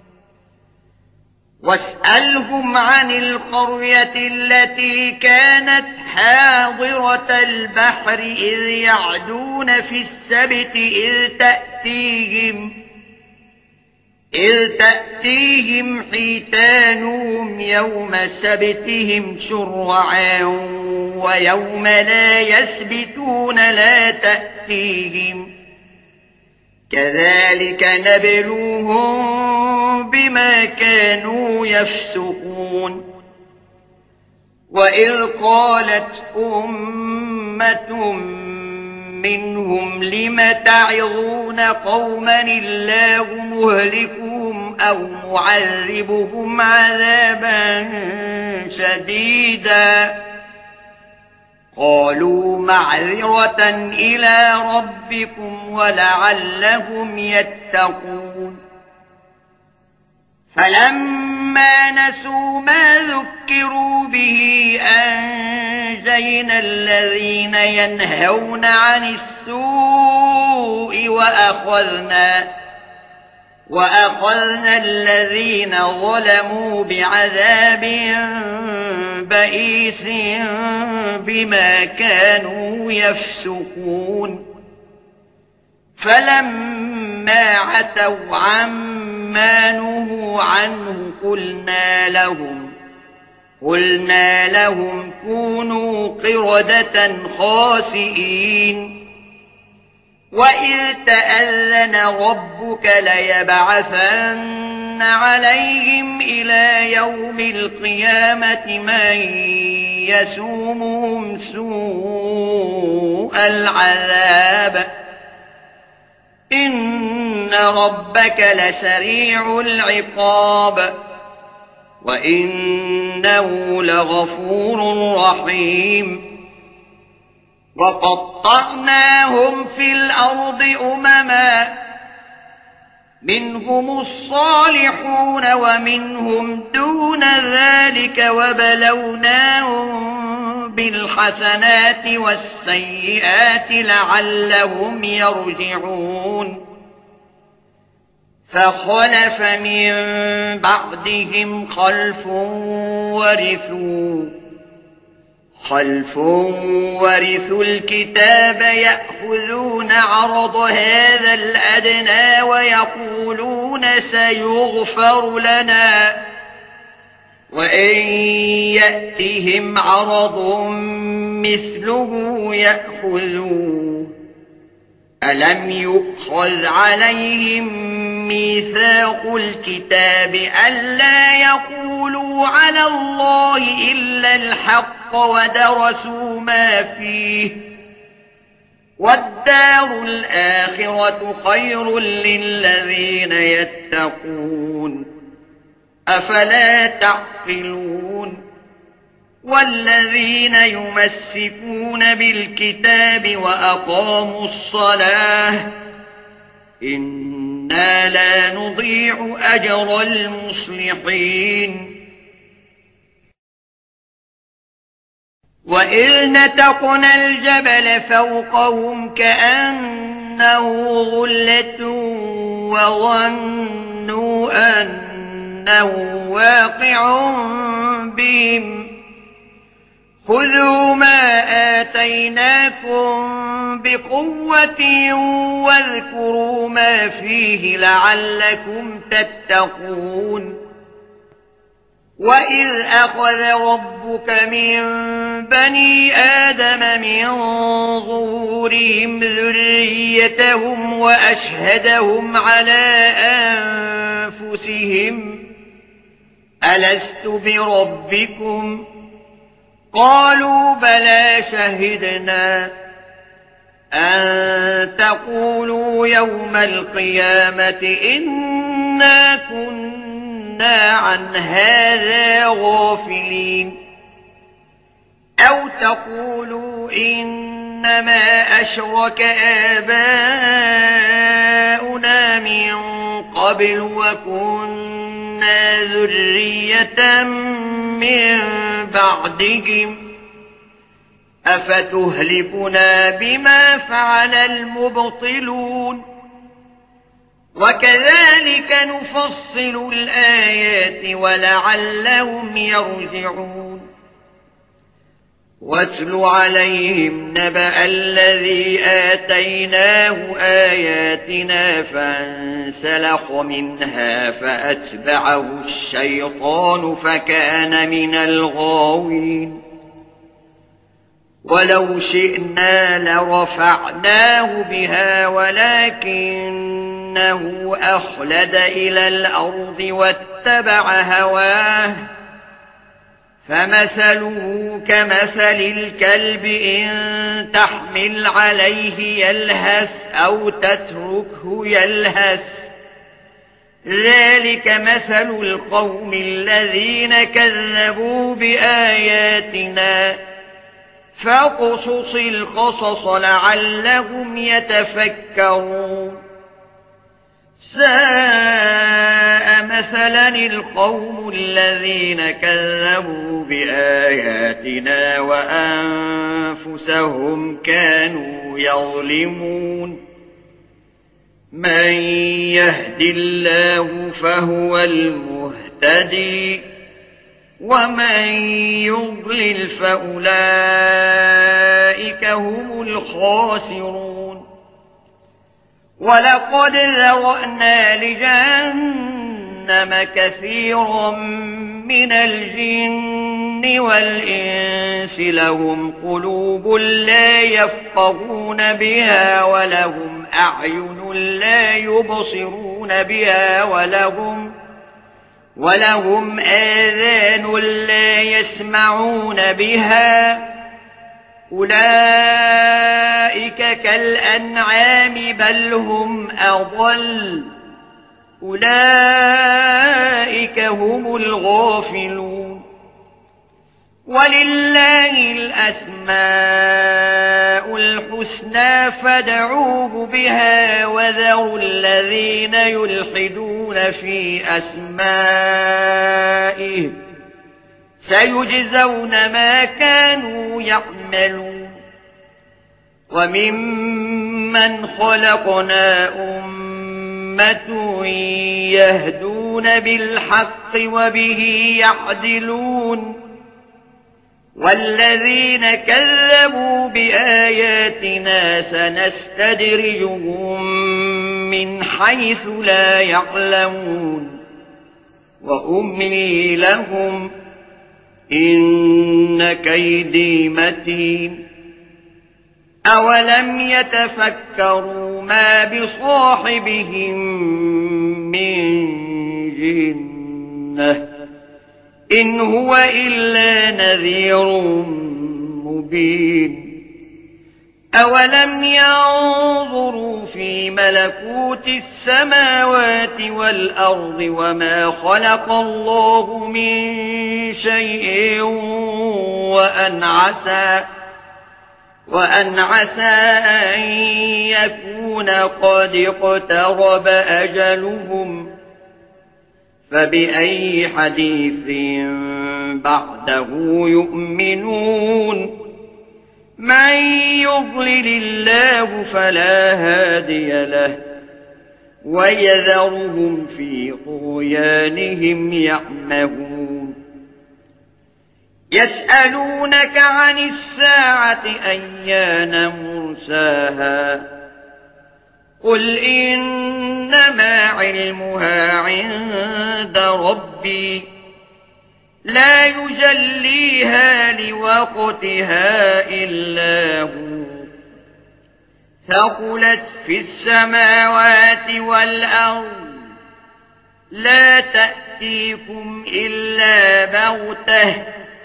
واسألهم عن القرية التي كانت حاضرة البحر إذ يعدون في السبت إذ تأتيهم حيتانهم يوم سبتهم شرعا ويوم لا يسبتون لا تأتيهم كذلك نبلوهم بما كانوا يفسقون وإذ قالت أمة منهم لم تعظون قوما الله مهلكهم أو معذبهم عذابا شديدا قالوا معذرة إلى ربكم ولعلهم يتقون فلما نسوا ما ذكروا به أنجينا الذين ينهون عن السوء وأخذنا الذين ظلموا بعذاب بئيس بما كانوا يفسقون فلما عتوا عما نهوا عنه قلنا لهم كونوا قردة خاسئين وإذ تأذن ربك ليبعثن عليهم إلى يوم القيامة من يسومهم سوء العذاب إن ربك لسريع العقاب وإنه لغفور رحيم وقطعناهم في الأرض أمما منهم الصالحون ومنهم دون ذلك وبلوناهم بالحسنات والسيئات لعلهم يرجعون فخلف من بعدهم خلف ورثوا الكتاب يأخذون عرض هذا الأدنى ويقولون سيغفر لنا وإن يأتهم عرض مثله يأخذوه ألم يؤخذ عليهم ميثاق الكتاب ألا يقولوا على الله إلا الحق ودرسوا ما فيه والدار الآخرة خير للذين يتقون أفلا تعقلون والذين يمسكون بالكتاب وأقاموا الصلاة إنا لا نضيع أجر المصلحين وإذ نتقنا الجبل فوقهم كأنه ظلة وظنوا أنه واقع بهم خذوا ما آتيناكم بقوة واذكروا ما فيه لعلكم تتقون وإذ أخذ ربك من بني آدم من ظهورهم ذريتهم وأشهدهم على أنفسهم ألست بربكم قالوا بلى شهدنا أن تقولوا يوم القيامة إنا كنا عن هذا غافلين أو تقولوا إنما أشرك آباؤنا من قبل وكنا ذرية من بعدهم أفتهلكنا بما فعل المبطلون وكذلك نفصل الآيات ولعلهم يرجعون واتل عليهم نبأ الذي آتيناه آياتنا فانسلخ منها فأتبعه الشيطان فكان من الغاوين ولو شئنا لرفعناه بها ولكنه أخلد إلى الأرض واتبع هواه فمثله كمثل الكلب إن تحمل عليه يلهث أو تتركه يلهث ذلك مثل القوم الذين كذبوا بآياتنا فاقصص القصص لعلهم يتفكرون ساء مثلا القوم الذين كذبوا بآياتنا وأنفسهم كانوا يظلمون من يهد الله فهو المهتدي ومن يضلل فأولئك هم الخاسرون ولقد ذرأنا لجهنم كثيرا من الجن والإنس لهم قلوب لا يفقهون بها ولهم أعين لا يبصرون بها ولهم آذان لا يسمعون بها أولئك كالأنعام بل هم أضل أولئك هم الغافلون ولله الأسماء الحسنى فادعوه بها وذروا الذين يلحدون في أسمائه سيجزون ما كانوا يعملون وممن خلقنا أمة يهدون بالحق وبه يعدلون والذين كذبوا بآياتنا سنستدرجهم من حيث لا يعلمون وأملي لهم إن كيدي متين أولم يتفكروا ما بصاحبهم من جنة إن هو إلا نذير مبين أولم ينظروا في ملكوت السماوات والأرض وما خلق الله من شيء وأن عسى أن يكون قد اقترب أجلهم فبأي حديث بعده يؤمنون من يضلل الله فلا هادي له ويذرهم في طغيانهم يعمهون يسألونك عن الساعة أيان مرساها قل إنما علمها عند ربي لا يجليها لوقتها إلا هو ثقلت في السماوات والأرض لا تأتيكم إلا بغتة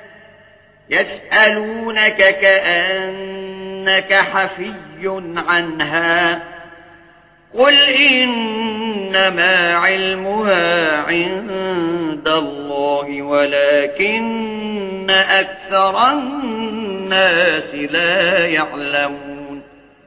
يسألونك كأنك حفي عنها قل إنما علمها عند الله ولكن أكثر الناس لا يعلمون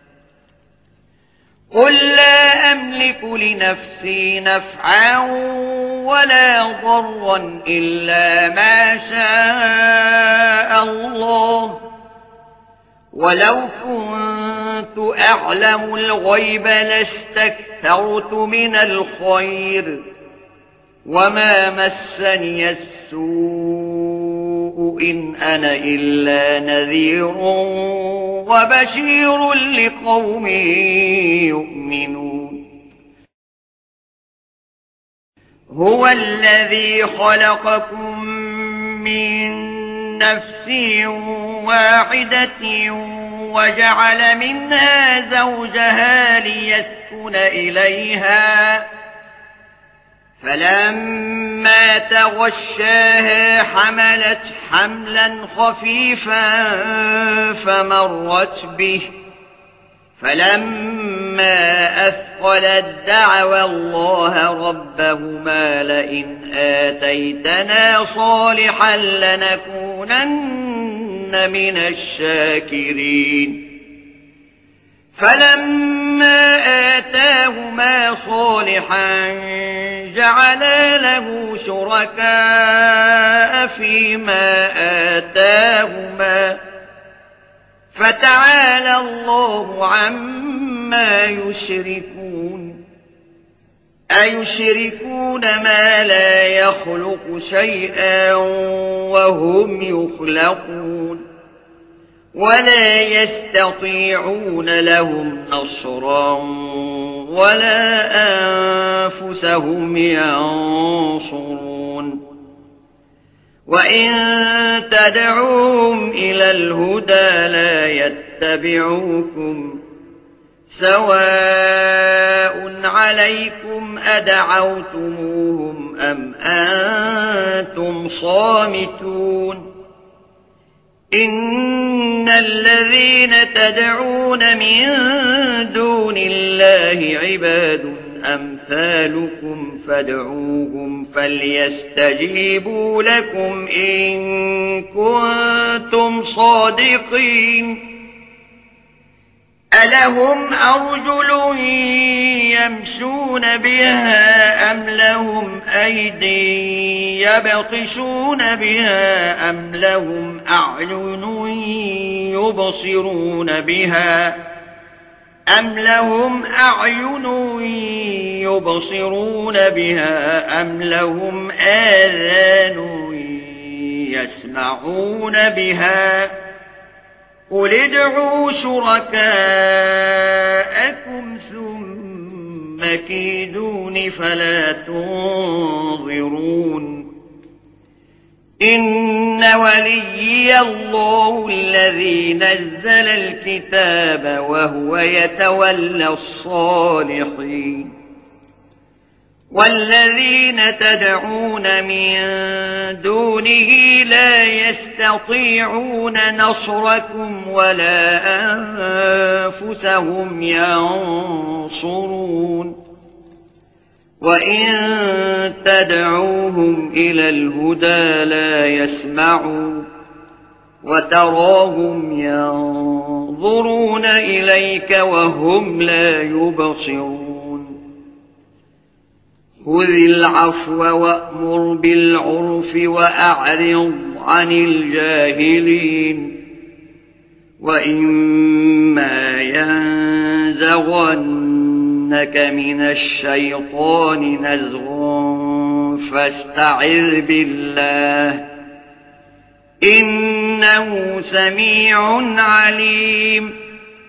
قل لا أملك لنفسي نفعا ولا ضرا إلا ما شاء الله ولو كنت أعلم الغيب لاستكثرت من الخير وما مسني السوء إن أنا إلا نذير وبشير لقوم يؤمنون هو الذي خلقكم من نفس واحدة وجعل منها زوجها ليسكن إليها فلما تغشاها حملت حملا خفيفا فمرت به فلما أثقلت دعوا الله ربهما لئن آتيتنا صالحا لنكونن من الشاكرين فلما آتاهما صالحا جعلا له شركاء فيما آتاهما فتعالى الله عما يشركون أيشركون ما لا يخلق شيئا وهم يخلقون ولا يستطيعون لهم نصرا ولا أنفسهم ينصرون وإن تدعوهم إلى الهدى لا يتبعوكم سواء عليكم أدعوتموهم أم أنتم صامتون إن الذين تدعون من دون الله عباد أمثالكم فادعوهم فليستجيبوا لكم إن كنتم صادقين ألهم أرجل يمشون بها أم لهم أيدي يبطشون بها أم لهم أعين يبصرون بها أم لهم أعين يبصرون بها أم لهم آذان يسمعون بها قل ادعوا شركاءكم ثم كيدون فلا تنظرون إن وليي الله الذي نزل الكتاب وهو يتولى الصالحين والذين تدعون من دونه لا يستطيعون نصركم ولا أنفسهم ينصرون وإن تدعوهم إلى الهدى لا يسمعوا وتراهم ينظرون إليك وهم لا يبصرون خذ العفو وأمر بالعرف وأعرض عن الجاهلين وإما ينزغنك من الشيطان نزغ فاستعذ بالله إنه سميع عليم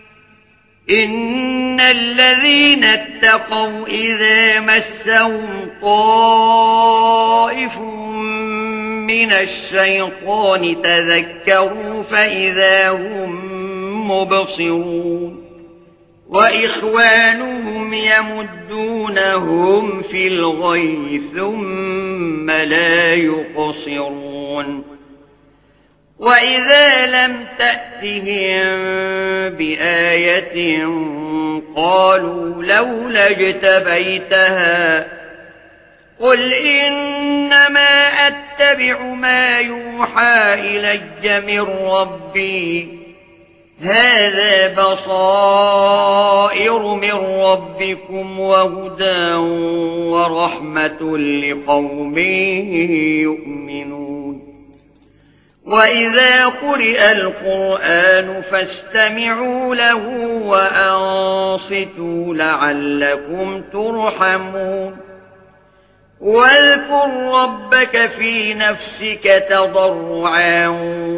إن الذين اتقوا إذا مسهم طائف من الشيطان تذكروا فإذا هم مبصرون وإخوانهم يمدونهم في الغي ثم لا يقصرون وإذا لم تأتهم بآية قالوا لولا اجتبيتها قل إنما أتبع ما يوحى إلي من ربي هذا بصائر من ربكم وهدى ورحمة لقوم يؤمنون وإذا قرئ القرآن فاستمعوا له وأنصتوا لعلكم ترحمون واذكر ربك في نفسك تضرعا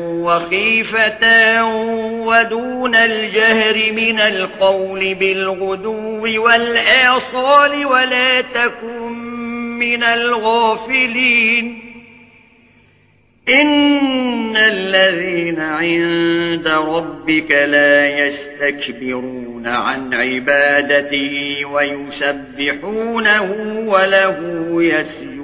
وخيفة ودون الجهر من القول بالغدو والآصال ولا تكن من الغافلين إن الذين عند ربك لا يستكبرون عن عبادته ويسبحونه وله يسجدون